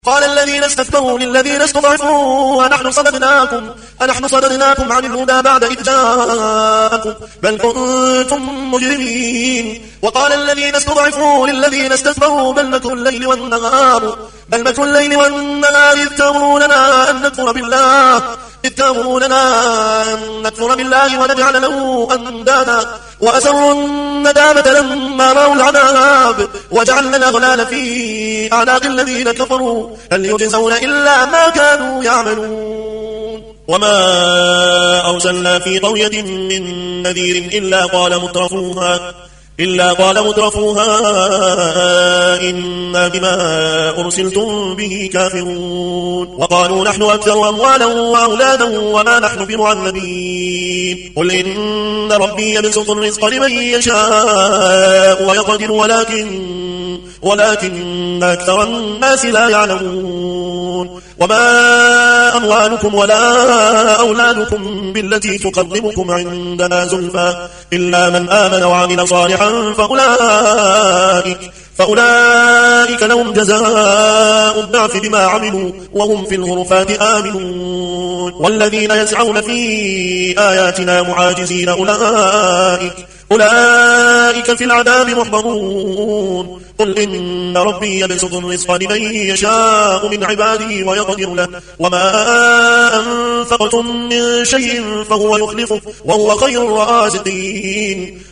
قال الذين استكبروا للذين استضعفوا أنحن صددناكم عن الهدى بعد إذ جاءكم بل كنتم مجرمين. وقال الذين استضعفوا للذين استكبروا بل مكر الليل والنهار إذ تأمروننا أن نكفر بالله ونجعل له أندادا وأسروا الندامة لما رأوا العذاب وجعلنا الأغلال في أعناق الذين كفروا هل يجزون إلا ما كانوا يعملون. وما أرسلنا في قرية من نذير إلا قال مترفوها إنا بما أرسلتم به كافرون. وقالوا نحن أكثر أموالا وأولادا وما نحن بمعذبين. قل إن ربي يبسط الرزق لمن يشاء ويقدر ولكن أكثر الناس لا يعلمون. وما أموالكم ولا أولادكم بالتي تقربكم عندنا زلفى إلا من آمن وعمل صالحا فأولئك لهم جزاء الضعف بما عملوا وهم في الغرفات آمنون. والذين يسعون في آياتنا معاجزين أولئك في العذاب محضرون. قل إن ربي يبسط الرزق لمن يشاء من عباده ويقدر له وما أنفقتم من شيء فهو يخلفه وهو خير الرازقين.